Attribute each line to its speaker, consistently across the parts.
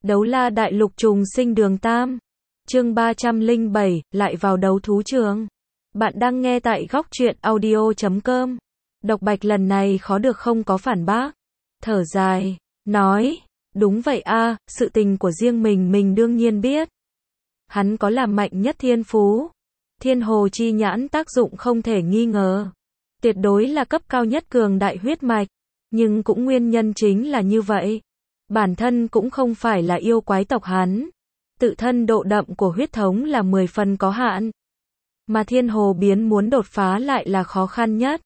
Speaker 1: Đấu la đại lục trùng sinh đường Tam. Chương 307, lại vào đấu thú trường. Bạn đang nghe tại góc truyện audio.com. Độc Bạch lần này khó được không có phản bác. Thở dài, nói, đúng vậy a, sự tình của riêng mình đương nhiên biết. Hắn có làm mạnh nhất thiên phú. Thiên hồ chi nhãn tác dụng không thể nghi ngờ. Tuyệt đối là cấp cao nhất cường đại huyết mạch. Nhưng cũng nguyên nhân chính là như vậy. Bản thân cũng không phải là yêu quái tộc hắn. Tự thân độ đậm của huyết thống là 10 phần có hạn. Mà thiên hồ biến muốn đột phá lại là khó khăn nhất.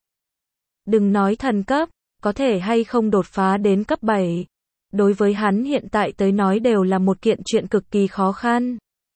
Speaker 1: Đừng nói thần cấp, có thể hay không đột phá đến cấp 7. Đối với hắn hiện tại tới nói đều là một kiện chuyện cực kỳ khó khăn.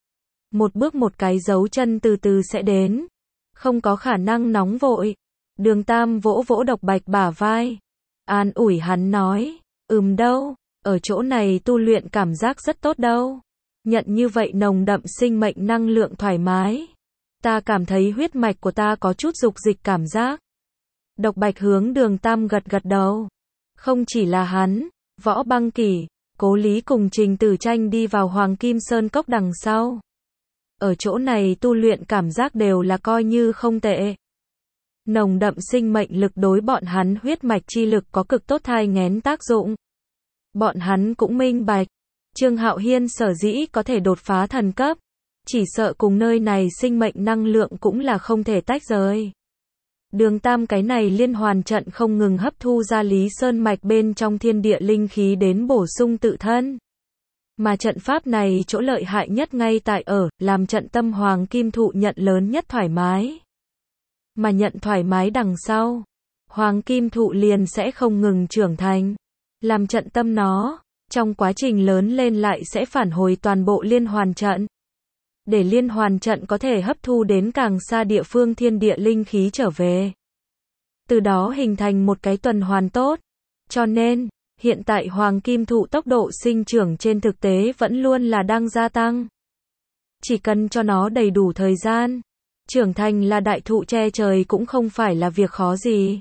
Speaker 1: Một bước một cái dấu chân từ từ sẽ đến. Không có khả năng nóng vội. Đường Tam vỗ vỗ Độc Bạch bả vai. An ủi hắn nói, đâu, ở chỗ này tu luyện cảm giác rất tốt đâu. Nhận như vậy nồng đậm sinh mệnh năng lượng thoải mái. Ta cảm thấy huyết mạch của ta có chút dục dịch cảm giác. Độc Bạch hướng Đường Tam gật gật đầu. Không chỉ là hắn, Võ Băng Kỷ, Cố Lý cùng Trình Tử Tranh đi vào Hoàng Kim Sơn Cốc đằng sau. Ở chỗ này tu luyện cảm giác đều là coi như không tệ. Nồng đậm sinh mệnh lực đối bọn hắn huyết mạch chi lực có cực tốt thai nghén tác dụng. Bọn hắn cũng minh bạch. Trương Hạo Hiên sở dĩ có thể đột phá thần cấp. Chỉ sợ cùng nơi này sinh mệnh năng lượng cũng là không thể tách rời. Đường Tam cái này liên hoàn trận không ngừng hấp thu ra Lý Sơn mạch bên trong thiên địa linh khí đến bổ sung tự thân. Mà trận pháp này chỗ lợi hại nhất ngay tại làm trận tâm Hoàng Kim Thụ nhận lớn nhất thoải mái. Mà nhận thoải mái đằng sau, Hoàng Kim Thụ liền sẽ không ngừng trưởng thành. Làm trận tâm nó, trong quá trình lớn lên lại sẽ phản hồi toàn bộ liên hoàn trận. Để liên hoàn trận có thể hấp thu đến càng xa địa phương thiên địa linh khí trở về. Từ đó hình thành một cái tuần hoàn tốt. Cho nên, hiện tại Hoàng Kim Thụ tốc độ sinh trưởng trên thực tế vẫn luôn là đang gia tăng. Chỉ cần cho nó đầy đủ thời gian, trưởng thành là đại thụ che trời cũng không phải là việc khó gì.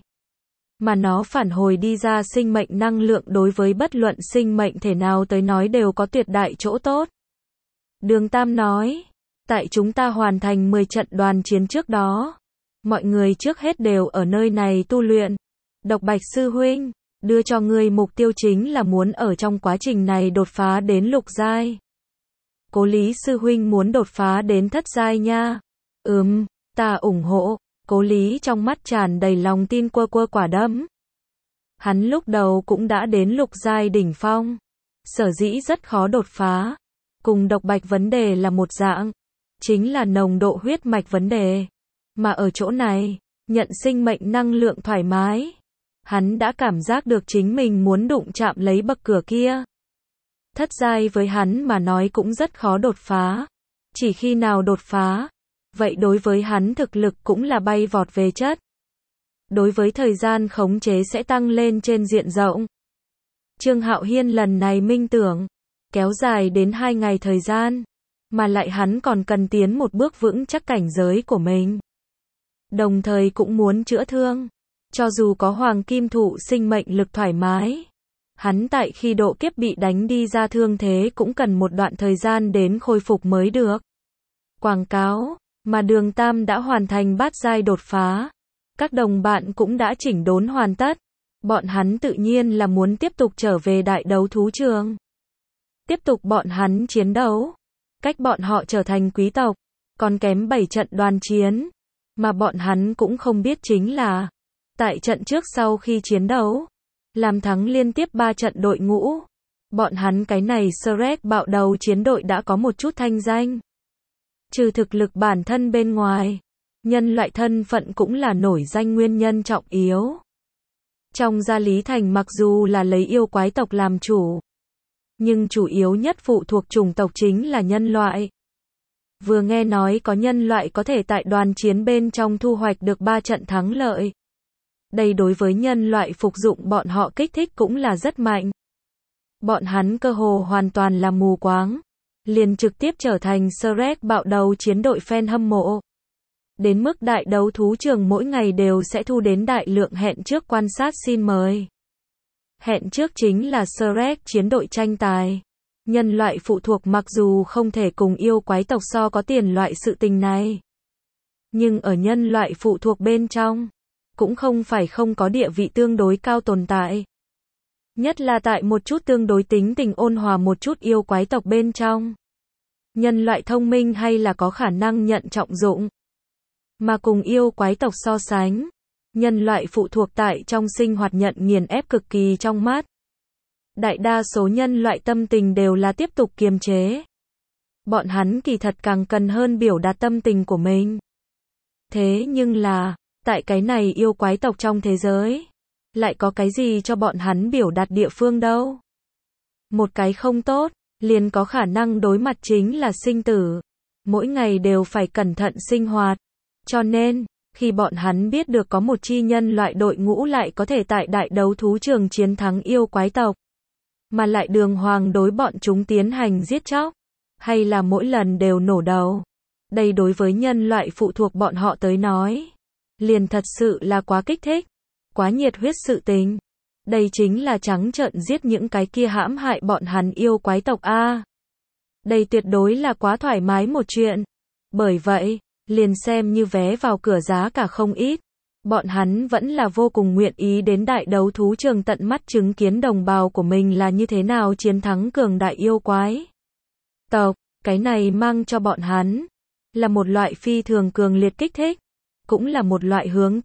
Speaker 1: Mà nó phản hồi đi ra sinh mệnh năng lượng đối với bất luận sinh mệnh thể nào tới nói đều có tuyệt đại chỗ tốt. Đường Tam nói, tại chúng ta hoàn thành 10 trận đoàn chiến trước đó, mọi người trước hết đều ở nơi này tu luyện. Độc Bạch sư huynh, đưa cho ngươi mục tiêu chính là muốn ở trong quá trình này đột phá đến lục giai. Cố Lý sư huynh muốn đột phá đến thất giai nha. Ta ủng hộ. Cố Lý trong mắt tràn đầy lòng tin quơ quả đấm. Hắn lúc đầu cũng đã đến lục giai đỉnh phong. Sở dĩ rất khó đột phá. Cùng Độc Bạch vấn đề là một dạng. Chính là nồng độ huyết mạch vấn đề. Mà ở chỗ này, nhận sinh mệnh năng lượng thoải mái. Hắn đã cảm giác được chính mình muốn đụng chạm lấy bậc cửa kia. Thất giai với hắn mà nói cũng rất khó đột phá. Chỉ khi nào đột phá, vậy đối với hắn thực lực cũng là bay vọt về chất. Đối với thời gian khống chế sẽ tăng lên trên diện rộng. Trương Hạo Hiên lần này minh tưởng, kéo dài đến 2 ngày thời gian, mà lại hắn còn cần tiến một bước vững chắc cảnh giới của mình. Đồng thời cũng muốn chữa thương, cho dù có Hoàng Kim Thụ sinh mệnh lực thoải mái. Hắn tại khi độ kiếp bị đánh đi ra thương thế cũng cần một đoạn thời gian đến khôi phục mới được. Quảng cáo, mà Đường Tam đã hoàn thành bát giai đột phá. Các đồng bạn cũng đã chỉnh đốn hoàn tất. Bọn hắn tự nhiên là muốn tiếp tục trở về đại đấu thú trường. Tiếp tục bọn hắn chiến đấu. Cách bọn họ trở thành quý tộc, còn kém 7 trận đoàn chiến. Mà bọn hắn cũng không biết chính là, tại trận trước sau khi chiến đấu, làm thắng liên tiếp 3 trận đội ngũ. Bọn hắn cái này Shrek bạo đầu chiến đội đã có một chút thanh danh. Trừ thực lực bản thân bên ngoài, nhân loại thân phận cũng là nổi danh nguyên nhân trọng yếu. Trong gia Lý Thành mặc dù là lấy yêu quái tộc làm chủ, nhưng chủ yếu nhất phụ thuộc chủng tộc chính là nhân loại. Vừa nghe nói có nhân loại có thể tại đoàn chiến bên trong thu hoạch được 3 trận thắng lợi. Đây đối với nhân loại phục dụng bọn họ kích thích cũng là rất mạnh. Bọn hắn cơ hồ hoàn toàn là mù quáng. Liền trực tiếp trở thành Shrek bạo đầu chiến đội fan hâm mộ. Đến mức đại đấu thú trường mỗi ngày đều sẽ thu đến đại lượng hẹn trước quan sát xin mời. Hẹn trước chính là Shrek chiến đội tranh tài. Nhân loại phụ thuộc mặc dù không thể cùng yêu quái tộc so có tiền loại sự tình này. Nhưng ở nhân loại phụ thuộc bên trong, cũng không phải không có địa vị tương đối cao tồn tại. Nhất là tại một chút tương đối tính tình ôn hòa một chút yêu quái tộc bên trong. Nhân loại thông minh hay là có khả năng nhận trọng dụng. Mà cùng yêu quái tộc so sánh, nhân loại phụ thuộc tại trong sinh hoạt nhận nghiền ép cực kỳ trong mắt. Đại đa số nhân loại tâm tình đều là tiếp tục kiềm chế. Bọn hắn kỳ thật càng cần hơn biểu đạt tâm tình của mình. Thế nhưng là, tại cái này yêu quái tộc trong thế giới, lại có cái gì cho bọn hắn biểu đạt địa phương đâu. Một cái không tốt, liền có khả năng đối mặt chính là sinh tử. Mỗi ngày đều phải cẩn thận sinh hoạt. Cho nên, khi bọn hắn biết được có một chi nhân loại đội ngũ lại có thể tại đại đấu thú trường chiến thắng yêu quái tộc, mà lại đường hoàng đối bọn chúng tiến hành giết chóc, hay là mỗi lần đều nổ đầu. Đây đối với nhân loại phụ thuộc bọn họ tới nói, liền thật sự là quá kích thích, quá nhiệt huyết sự tình. Đây chính là trắng trợn giết những cái kia hãm hại bọn hắn yêu quái tộc a. Đây tuyệt đối là quá thoải mái một chuyện. Bởi vậy, liền xem như vé vào cửa giá cả không ít, bọn hắn vẫn là vô cùng nguyện ý đến đại đấu thú trường tận mắt chứng kiến đồng bào của mình là như thế nào chiến thắng cường đại yêu quái tộc. Cái này mang cho bọn hắn là một loại phi thường cường liệt kích thích, cũng là một loại hướng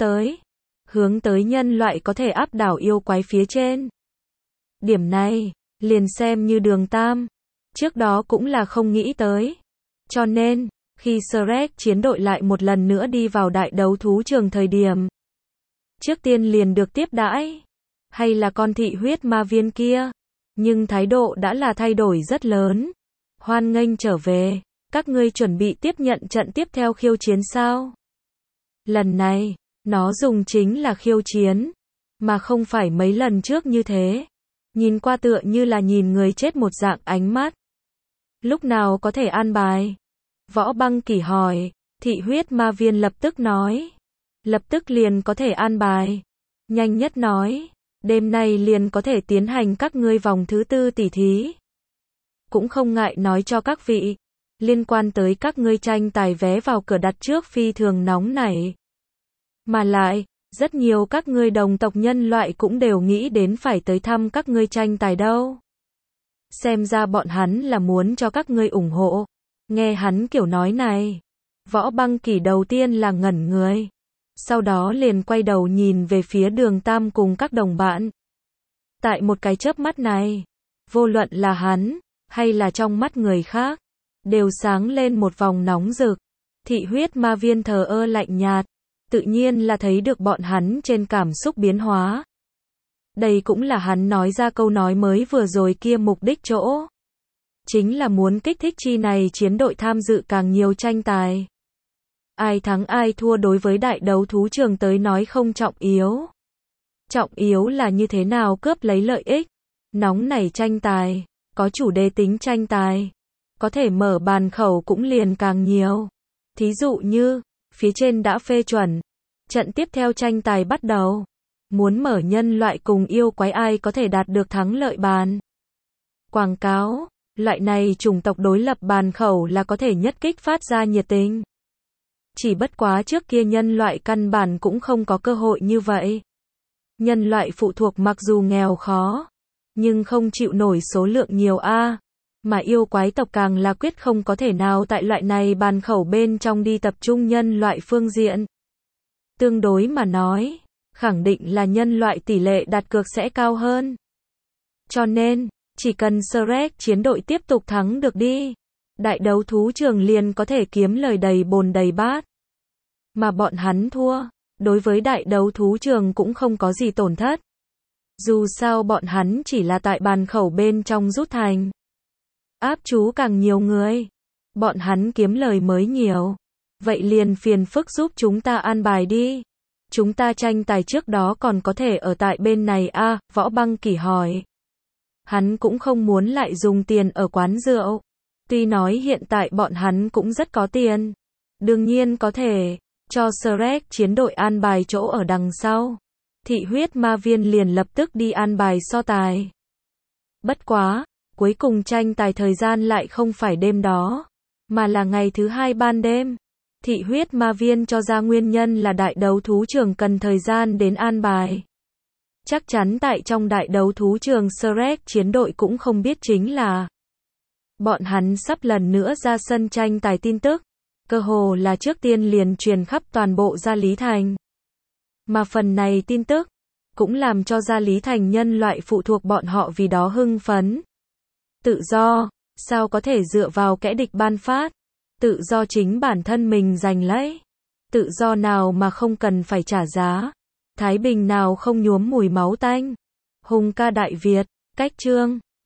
Speaker 1: tới nhân loại có thể áp đảo yêu quái phía trên. Điểm này, liền xem như Đường Tam, trước đó cũng là không nghĩ tới. Cho nên, khi Shrek chiến đội lại một lần nữa đi vào đại đấu thú trường thời điểm, trước tiên liền được tiếp đãi, hay là con thị huyết ma viên kia, nhưng thái độ đã là thay đổi rất lớn. Hoan nghênh trở về, các ngươi chuẩn bị tiếp nhận trận tiếp theo khiêu chiến sao? Lần này, nó dùng chính là khiêu chiến, mà không phải mấy lần trước như thế. Nhìn qua tựa như là nhìn người chết một dạng ánh mắt. Lúc nào có thể an bài? Võ Băng Kỳ hỏi, thị huyết ma viên lập tức nói. Lập tức liền có thể an bài. Nhanh nhất nói, đêm nay liền có thể tiến hành các ngươi vòng thứ 4 tỉ thí. Cũng không ngại nói cho các vị, liên quan tới các ngươi tranh tài vé vào cửa đặt trước phi thường nóng nảy. Mà lại, rất nhiều các ngươi đồng tộc nhân loại cũng đều nghĩ đến phải tới thăm các ngươi tranh tài đâu. Xem ra bọn hắn là muốn cho các ngươi ủng hộ. Nghe hắn kiểu nói này, Võ Băng Kỳ đầu tiên là ngẩn người, sau đó liền quay đầu nhìn về phía Đường Tam cùng các đồng bạn. Tại một cái chớp mắt này, vô luận là hắn, hay là trong mắt người khác, đều sáng lên một vòng nóng rực. Thị huyết ma viên thờ ơ lạnh nhạt, tự nhiên là thấy được bọn hắn trên cảm xúc biến hóa. Đây cũng là hắn nói ra câu nói mới vừa rồi kia mục đích chỗ. Chính là muốn kích thích chi này chiến đội tham dự càng nhiều tranh tài. Ai thắng ai thua đối với đại đấu thú trường tới nói không trọng yếu. Trọng yếu là như thế nào cướp lấy lợi ích. Nóng nảy tranh tài, có chủ đề tính tranh tài, có thể mở bàn khẩu cũng liền càng nhiều. Thí dụ như, phía trên đã phê chuẩn, trận tiếp theo tranh tài bắt đầu. Muốn mở nhân loại cùng yêu quái ai có thể đạt được thắng lợi bàn. Quảng cáo, loại này chủng tộc đối lập bàn khẩu là có thể nhất kích phát ra nhiệt tình. Chỉ bất quá trước kia nhân loại căn bản cũng không có cơ hội như vậy. Nhân loại phụ thuộc mặc dù nghèo khó, nhưng không chịu nổi số lượng nhiều mà yêu quái tộc càng là quyết không có thể nào tại loại này bàn khẩu bên trong đi tập trung nhân loại phương diện. Tương đối mà nói, khẳng định là nhân loại tỷ lệ đặt cược sẽ cao hơn. Cho nên, chỉ cần Shrek chiến đội tiếp tục thắng được đi, đại đấu thú trường liền có thể kiếm lời đầy bồn đầy bát. Mà bọn hắn thua, đối với đại đấu thú trường cũng không có gì tổn thất. Dù sao bọn hắn chỉ là tại bàn khẩu bên trong rút thành. Áp chú càng nhiều người, bọn hắn kiếm lời mới nhiều. Vậy liền phiền phức giúp chúng ta an bài đi. Chúng ta tranh tài trước đó còn có thể ở tại bên này Võ Băng Kỳ hỏi. Hắn cũng không muốn lại dùng tiền ở quán rượu. Tuy nói hiện tại bọn hắn cũng rất có tiền. Đương nhiên có thể cho Shrek chiến đội an bài chỗ ở đằng sau. Thị huyết ma viên liền lập tức đi an bài so tài. Bất quá, Cuối cùng tranh tài thời gian lại không phải đêm đó, mà là ngày thứ hai ban đêm. Thị huyết ma viên cho ra nguyên nhân là đại đấu thú trường cần thời gian đến an bài. Chắc chắn tại trong đại đấu thú trường Shrek chiến đội cũng không biết chính là bọn hắn sắp lần nữa ra sân tranh tài tin tức. Cơ hồ là trước tiên liền truyền khắp toàn bộ Gia Lý Thành. Mà phần này tin tức cũng làm cho Gia Lý Thành nhân loại phụ thuộc bọn họ vì đó hưng phấn. Tự do, sao có thể dựa vào kẻ địch ban phát? Tự do chính bản thân mình giành lấy. Tự do nào mà không cần phải trả giá? Thái bình nào không nhuốm mùi máu tanh? Hùng ca Đại Việt, cách chương